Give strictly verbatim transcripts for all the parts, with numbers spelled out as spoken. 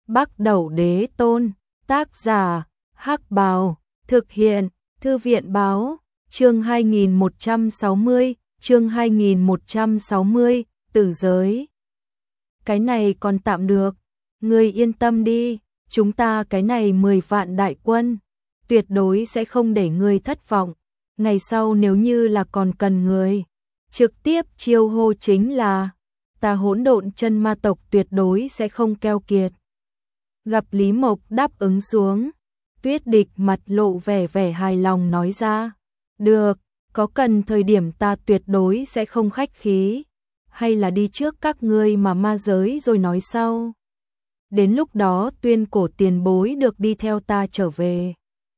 Bắc Đẩu Đế Tôn, tác giả, Hắc Bào, thực hiện, Thư viện báo, chương hai nghìn một trăm sáu mươi, chương hai nghìn một trăm sáu mươi, tử giới. Cái này còn tạm được, ngươi yên tâm đi, chúng ta cái này mười vạn đại quân, tuyệt đối sẽ không để ngươi thất vọng, ngày sau nếu như là còn cần người, trực tiếp chiêu hô chính là, ta Hỗn Độn Chân Ma tộc tuyệt đối sẽ không keo kiệt. Gặp Lý Mộc đáp ứng xuống, Tuyết Địch mặt lộ vẻ vẻ hài lòng nói ra, được, có cần thời điểm ta tuyệt đối sẽ không khách khí, hay là đi trước các ngươi mà ma giới rồi nói sau. Đến lúc đó Tuyên Cổ tiền bối được đi theo ta trở về.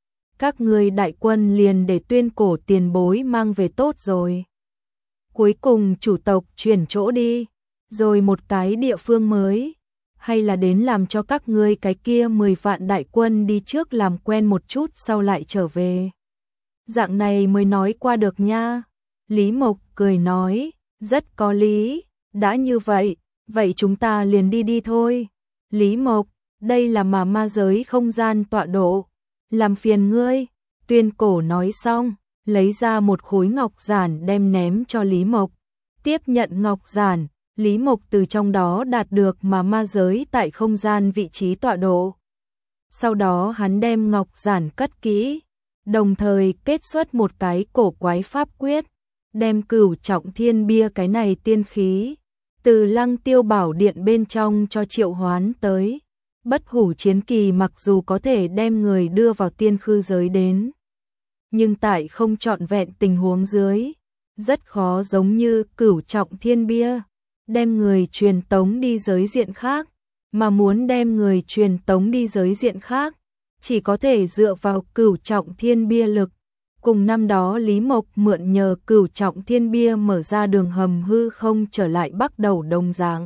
Các ngươi đại quân liền để Tuyên Cổ tiền bối mang về tốt rồi. Cuối cùng chủ tộc chuyển chỗ đi, rồi một cái địa phương mới, hay là đến làm cho các ngươi cái kia mười vạn đại quân đi trước làm quen một chút sau lại trở về. Dạng này mới nói qua được nha. Lý Mộc cười nói, rất có lý, đã như vậy, vậy chúng ta liền đi đi thôi. Lý Mộc, đây là mà ma giới không gian tọa độ, làm phiền ngươi. Tuyên Cổ nói xong, lấy ra một khối ngọc giản đem ném cho Lý Mộc. Tiếp nhận ngọc giản, Lý Mộc từ trong đó đạt được mà ma giới tại không gian vị trí tọa độ. Sau đó hắn đem ngọc giản cất kỹ, đồng thời kết xuất một cái cổ quái pháp quyết, đem Cửu Trọng Thiên Bia cái này tiên khí từ Lăng Tiêu Bảo Điện bên trong cho triệu hoán tới. Bất hủ chiến kỳ mặc dù có thể đem người đưa vào tiên khư giới đến, nhưng tại không trọn vẹn tình huống dưới, rất khó giống như Cửu Trọng Thiên Bia đem người truyền tống đi giới diện khác, mà muốn đem người truyền tống đi giới diện khác, chỉ có thể dựa vào Cửu Trọng Thiên Bia lực. Cùng năm đó Lý Mộc mượn nhờ Cửu Trọng Thiên Bia mở ra đường hầm hư không trở lại Bắc Đẩu đồng dạng.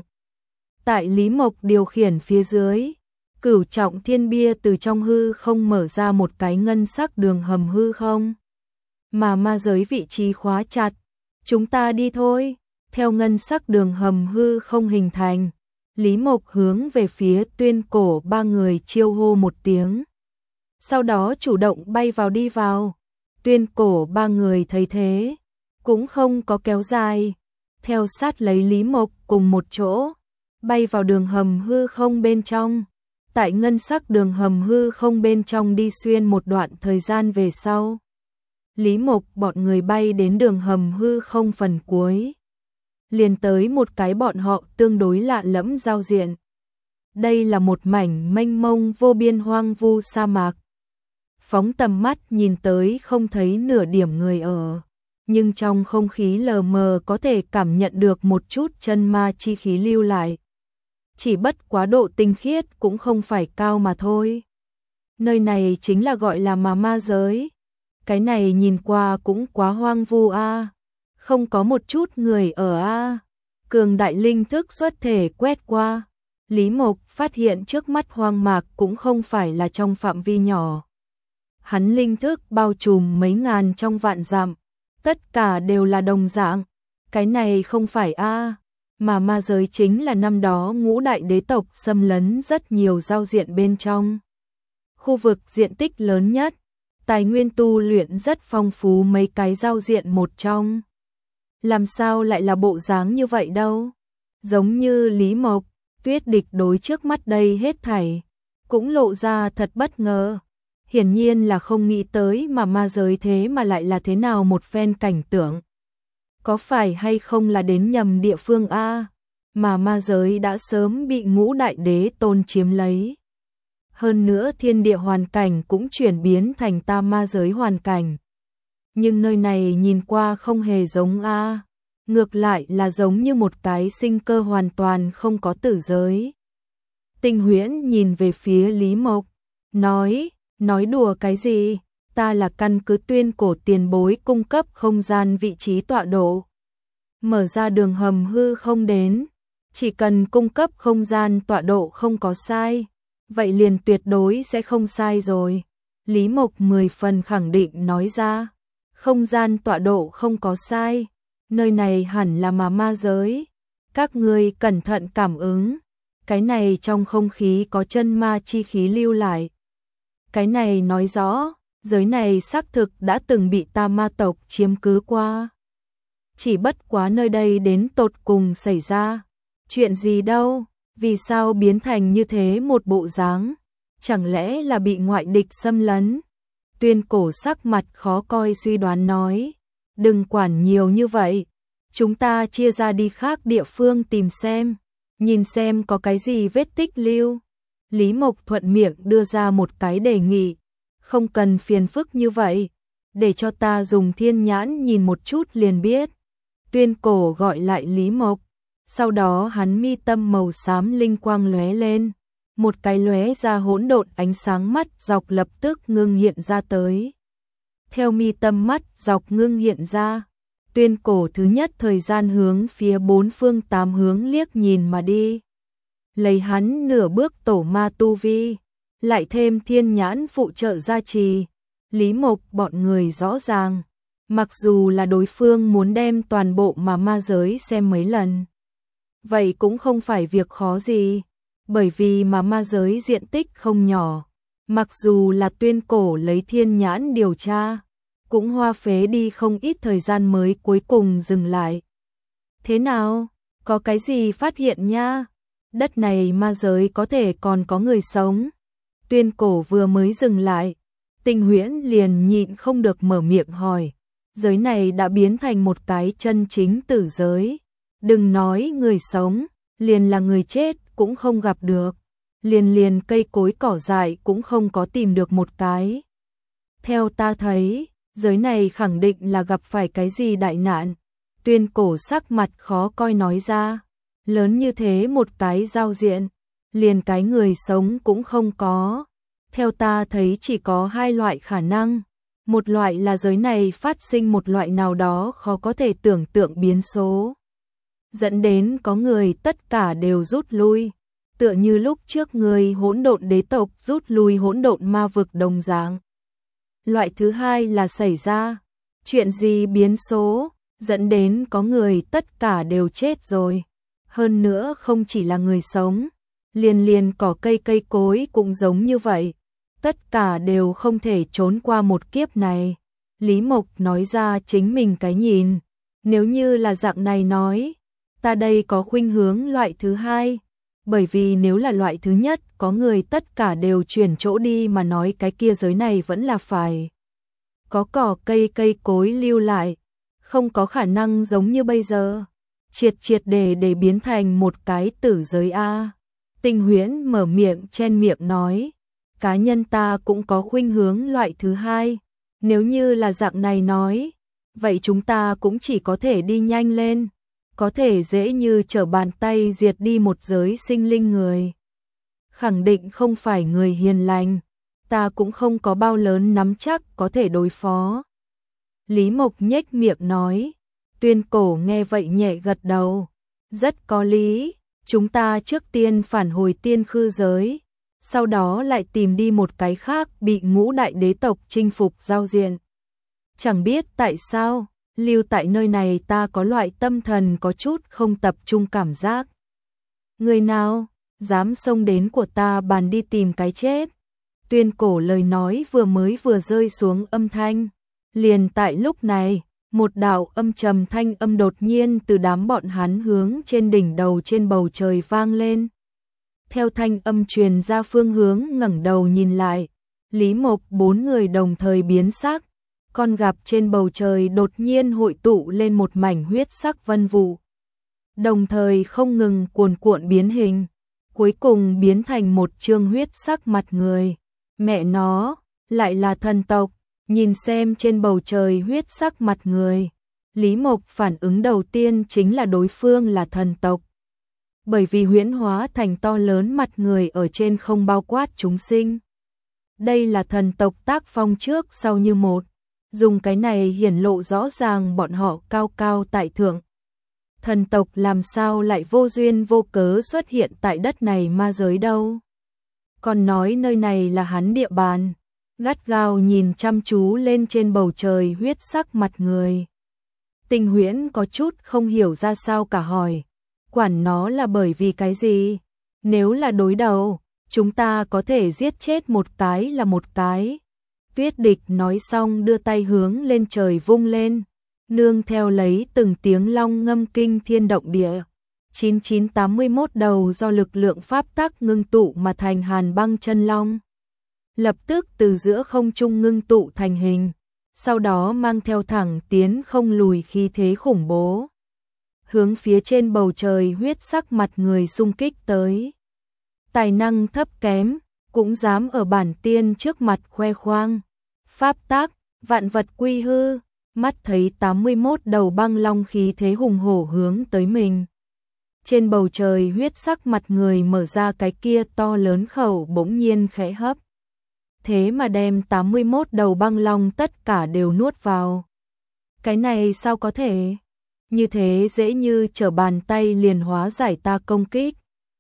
Tại Lý Mộc điều khiển phía dưới, Cửu Trọng Thiên Bia từ trong hư không mở ra một cái ngân sắc đường hầm hư không, mà ma giới vị trí khóa chặt. Chúng ta đi thôi. Theo ngân sắc đường hầm hư không hình thành, Lý Mộc hướng về phía Tuyên Cổ ba người chiêu hô một tiếng. Sau đó chủ động bay vào đi vào. Tuyên Cổ ba người thấy thế, cũng không có kéo dài, theo sát lấy Lý Mộc cùng một chỗ, bay vào đường hầm hư không bên trong. Tại ngân sắc đường hầm hư không bên trong đi xuyên một đoạn thời gian về sau, Lý Mộc bọn người bay đến đường hầm hư không phần cuối, liền tới một cái bọn họ tương đối lạ lẫm giao diện. Đây là một mảnh mênh mông vô biên hoang vu sa mạc. Phóng tầm mắt nhìn tới không thấy nửa điểm người ở, nhưng trong không khí lờ mờ có thể cảm nhận được một chút chân ma chi khí lưu lại. Chỉ bất quá độ tinh khiết cũng không phải cao mà thôi. Nơi này chính là gọi là mà ma giới. Cái này nhìn qua cũng quá hoang vu a. À. Không có một chút người ở a. À. Cường đại linh thức xuất thể quét qua, Lý Mộc phát hiện trước mắt hoang mạc cũng không phải là trong phạm vi nhỏ. Hắn linh thức bao trùm mấy ngàn trong vạn dặm, tất cả đều là đồng dạng. Cái này không phải a, à, mà ma giới chính là năm đó ngũ đại đế tộc xâm lấn rất nhiều giao diện bên trong. Khu vực diện tích lớn nhất, tài nguyên tu luyện rất phong phú mấy cái giao diện một trong. Làm sao lại là bộ dáng như vậy đâu? Giống như Lý Mộc, Tuyết Địch đối trước mắt đây hết thảy, cũng lộ ra thật bất ngờ. Hiển nhiên là không nghĩ tới mà ma giới thế mà lại là thế nào một phen cảnh tượng. Có phải hay không là đến nhầm địa phương a? Mà ma giới đã sớm bị ngũ đại đế tôn chiếm lấy. Hơn nữa thiên địa hoàn cảnh cũng chuyển biến thành ta ma giới hoàn cảnh. Nhưng nơi này nhìn qua không hề giống a, ngược lại là giống như một cái sinh cơ hoàn toàn không có tử giới. Tinh Huyễn nhìn về phía Lý Mộc, nói, nói đùa cái gì, ta là căn cứ Tuyên Cổ tiền bối cung cấp không gian vị trí tọa độ. Mở ra đường hầm hư không đến, chỉ cần cung cấp không gian tọa độ không có sai, vậy liền tuyệt đối sẽ không sai rồi. Lý Mộc mười phần khẳng định nói ra, không gian tọa độ không có sai, nơi này hẳn là mà ma giới, các ngươi cẩn thận cảm ứng. Cái này trong không khí có chân ma chi khí lưu lại. Cái này nói rõ, giới này xác thực đã từng bị ta ma tộc chiếm cứ qua. Chỉ bất quá nơi đây đến tột cùng xảy ra. Chuyện gì đâu, vì sao biến thành như thế một bộ dáng? Chẳng lẽ là bị ngoại địch xâm lấn? Tuyên Cổ sắc mặt khó coi suy đoán nói. Đừng quản nhiều như vậy. Chúng ta chia ra đi khác địa phương tìm xem. Nhìn xem có cái gì vết tích lưu. Lý Mộc thuận miệng đưa ra một cái đề nghị. Không cần phiền phức như vậy. Để cho ta dùng thiên nhãn nhìn một chút liền biết. Tuyên Cổ gọi lại Lý Mộc. Sau đó hắn mi tâm màu xám linh quang lóe lên. Một cái lóe ra hỗn độn ánh sáng mắt dọc lập tức ngưng hiện ra tới. Theo mi tâm mắt dọc ngưng hiện ra, Tuyên Cổ thứ nhất thời gian hướng phía bốn phương tám hướng liếc nhìn mà đi. Lấy hắn nửa bước tổ ma tu vi, lại thêm thiên nhãn phụ trợ gia trì, Lý Mộc bọn người rõ ràng. Mặc dù là đối phương muốn đem toàn bộ mà ma giới xem mấy lần, vậy cũng không phải việc khó gì, bởi vì mà ma giới diện tích không nhỏ. Mặc dù là Tuyên Cổ lấy thiên nhãn điều tra, cũng hoa phế đi không ít thời gian mới cuối cùng dừng lại. Thế nào? Có cái gì phát hiện nha? Đất này ma giới có thể còn có người sống. Tuyên Cổ vừa mới dừng lại, Tinh Huyễn liền nhịn không được mở miệng hỏi. Giới này đã biến thành một cái chân chính tử giới. Đừng nói người sống, liền là người chết cũng không gặp được. Liền liền cây cối cỏ dại cũng không có tìm được một cái. Theo ta thấy, giới này khẳng định là gặp phải cái gì đại nạn. Tuyên Cổ sắc mặt khó coi nói ra. Lớn như thế một cái giao diện, liền cái người sống cũng không có. Theo ta thấy chỉ có hai loại khả năng. Một loại là giới này phát sinh một loại nào đó khó có thể tưởng tượng biến số, dẫn đến có người tất cả đều rút lui. Tựa như lúc trước người hỗn độn đế tộc rút lui hỗn độn ma vực đồng dạng. Loại thứ hai là xảy ra chuyện gì biến số, dẫn đến có người tất cả đều chết rồi. Hơn nữa không chỉ là người sống, liền liền cỏ cây cây cối cũng giống như vậy. Tất cả đều không thể trốn qua một kiếp này. Lý Mộc nói ra chính mình cái nhìn. Nếu như là dạng này nói, ta đây có khuynh hướng loại thứ hai. Bởi vì nếu là loại thứ nhất, có người tất cả đều chuyển chỗ đi mà nói cái kia giới này vẫn là phải có cỏ cây cây cối lưu lại. Không có khả năng giống như bây giờ, triệt triệt để để biến thành một cái tử giới A. Tinh Huyễn mở miệng chen miệng nói. Cá nhân ta cũng có khuynh hướng loại thứ hai. Nếu như là dạng này nói, vậy chúng ta cũng chỉ có thể đi nhanh lên. Có thể dễ như trở bàn tay diệt đi một giới sinh linh người. Khẳng định không phải người hiền lành. Ta cũng không có bao lớn nắm chắc có thể đối phó. Lý Mộc nhếch miệng nói. Tuyên Cổ nghe vậy nhẹ gật đầu. Rất có lý. Chúng ta trước tiên phản hồi tiên khư giới. Sau đó lại tìm đi một cái khác bị ngũ đại đế tộc chinh phục giao diện. Chẳng biết tại sao, lưu tại nơi này ta có loại tâm thần có chút không tập trung cảm giác. Người nào, dám xông đến của ta bàn đi tìm cái chết. Tuyên Cổ lời nói vừa mới vừa rơi xuống âm thanh. Liền tại lúc này, một đạo âm trầm thanh âm đột nhiên từ đám bọn hắn hướng trên đỉnh đầu trên bầu trời vang lên. Theo thanh âm truyền ra phương hướng ngẩng đầu nhìn lại, Lý Mộc bốn người đồng thời biến sắc, con gặp trên bầu trời đột nhiên hội tụ lên một mảnh huyết sắc vân vụ. Đồng thời không ngừng cuồn cuộn biến hình, cuối cùng biến thành một trương huyết sắc mặt người. Mẹ nó, lại là thần tộc, nhìn xem trên bầu trời huyết sắc mặt người. Lý Mộc phản ứng đầu tiên chính là đối phương là thần tộc. Bởi vì huyễn hóa thành to lớn mặt người ở trên không bao quát chúng sinh. Đây là thần tộc tác phong trước sau như một, dùng cái này hiển lộ rõ ràng bọn họ cao cao tại thượng. Thần tộc làm sao lại vô duyên vô cớ xuất hiện tại đất này ma giới đâu. Còn nói nơi này là hắn địa bàn, gắt gao nhìn chăm chú lên trên bầu trời huyết sắc mặt người. Tinh Huyễn có chút không hiểu ra sao cả hỏi. Quản nó là bởi vì cái gì? Nếu là đối đầu, chúng ta có thể giết chết một cái là một cái. Tuyết Địch nói xong đưa tay hướng lên trời vung lên, nương theo lấy từng tiếng long ngâm kinh thiên động địa. chín chín tám mươi mốt đầu do lực lượng pháp tắc ngưng tụ mà thành hàn băng chân long. Lập tức từ giữa không trung ngưng tụ thành hình, sau đó mang theo thẳng tiến không lùi khí thế khủng bố. Hướng phía trên bầu trời huyết sắc mặt người xung kích tới. Tài năng thấp kém, cũng dám ở bản tiên trước mặt khoe khoang. Pháp tắc, vạn vật quy hư, mắt thấy tám mươi mốt đầu băng long khí thế hùng hổ hướng tới mình. Trên bầu trời huyết sắc mặt người mở ra cái kia to lớn khẩu bỗng nhiên khẽ hấp. Thế mà đem tám mươi mốt đầu băng long tất cả đều nuốt vào. Cái này sao có thể? Như thế dễ như trở bàn tay liền hóa giải ta công kích.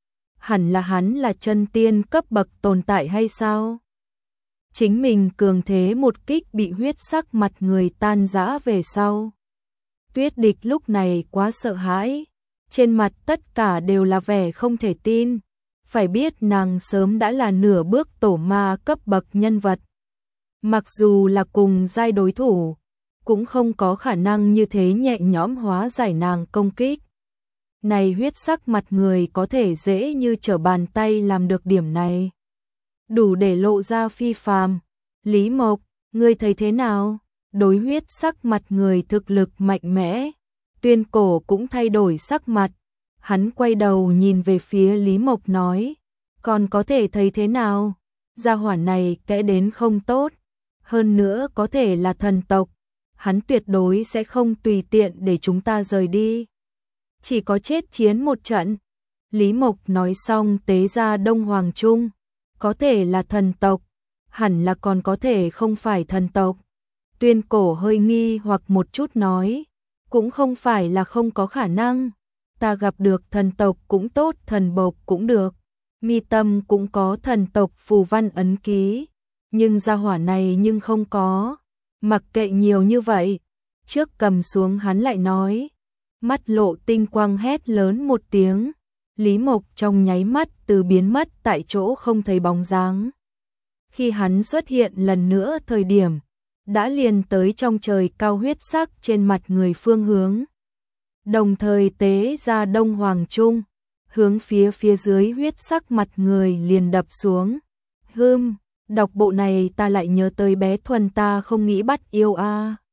Hẳn là hắn là chân tiên cấp bậc tồn tại hay sao? Chính mình cường thế một kích bị huyết sắc mặt người tan rã về sau. Tuyết Địch lúc này quá sợ hãi, trên mặt tất cả đều là vẻ không thể tin. Phải biết nàng sớm đã là nửa bước tổ ma cấp bậc nhân vật. Mặc dù là cùng giai đối thủ, cũng không có khả năng như thế nhẹ nhõm hóa giải nàng công kích. Này huyết sắc mặt người có thể dễ như trở bàn tay làm được điểm này. Đủ để lộ ra phi phàm. Lý Mộc, ngươi thấy thế nào? Đối huyết sắc mặt người thực lực mạnh mẽ. Tuyên Cổ cũng thay đổi sắc mặt. Hắn quay đầu nhìn về phía Lý Mộc nói. Còn có thể thấy thế nào? Gia hỏa này kẽ đến không tốt. Hơn nữa có thể là thần tộc. Hắn tuyệt đối sẽ không tùy tiện để chúng ta rời đi. Chỉ có chết chiến một trận. Lý Mộc nói xong tế ra Đông Hoàng Trung. Có thể là thần tộc. Hẳn là còn có thể không phải thần tộc. Tuyên Cổ hơi nghi hoặc một chút nói. Cũng không phải là không có khả năng. Ta gặp được thần tộc cũng tốt, thần bộc cũng được. Mi tâm cũng có thần tộc phù văn ấn ký. Nhưng gia hỏa này nhưng không có. Mặc kệ nhiều như vậy. Trước cầm xuống hắn lại nói. Mắt lộ tinh quang hét lớn một tiếng. Lý Mộc trong nháy mắt từ biến mất tại chỗ không thấy bóng dáng. Khi hắn xuất hiện lần nữa thời điểm, đã liền tới trong trời cao huyết sắc trên mặt người phương hướng. Đồng thời tế ra Đông Hoàng Trung, hướng phía phía dưới huyết sắc mặt người liền đập xuống. Hừm, đọc bộ này ta lại nhớ tới bé Thuần ta không nghĩ bắt yêu a.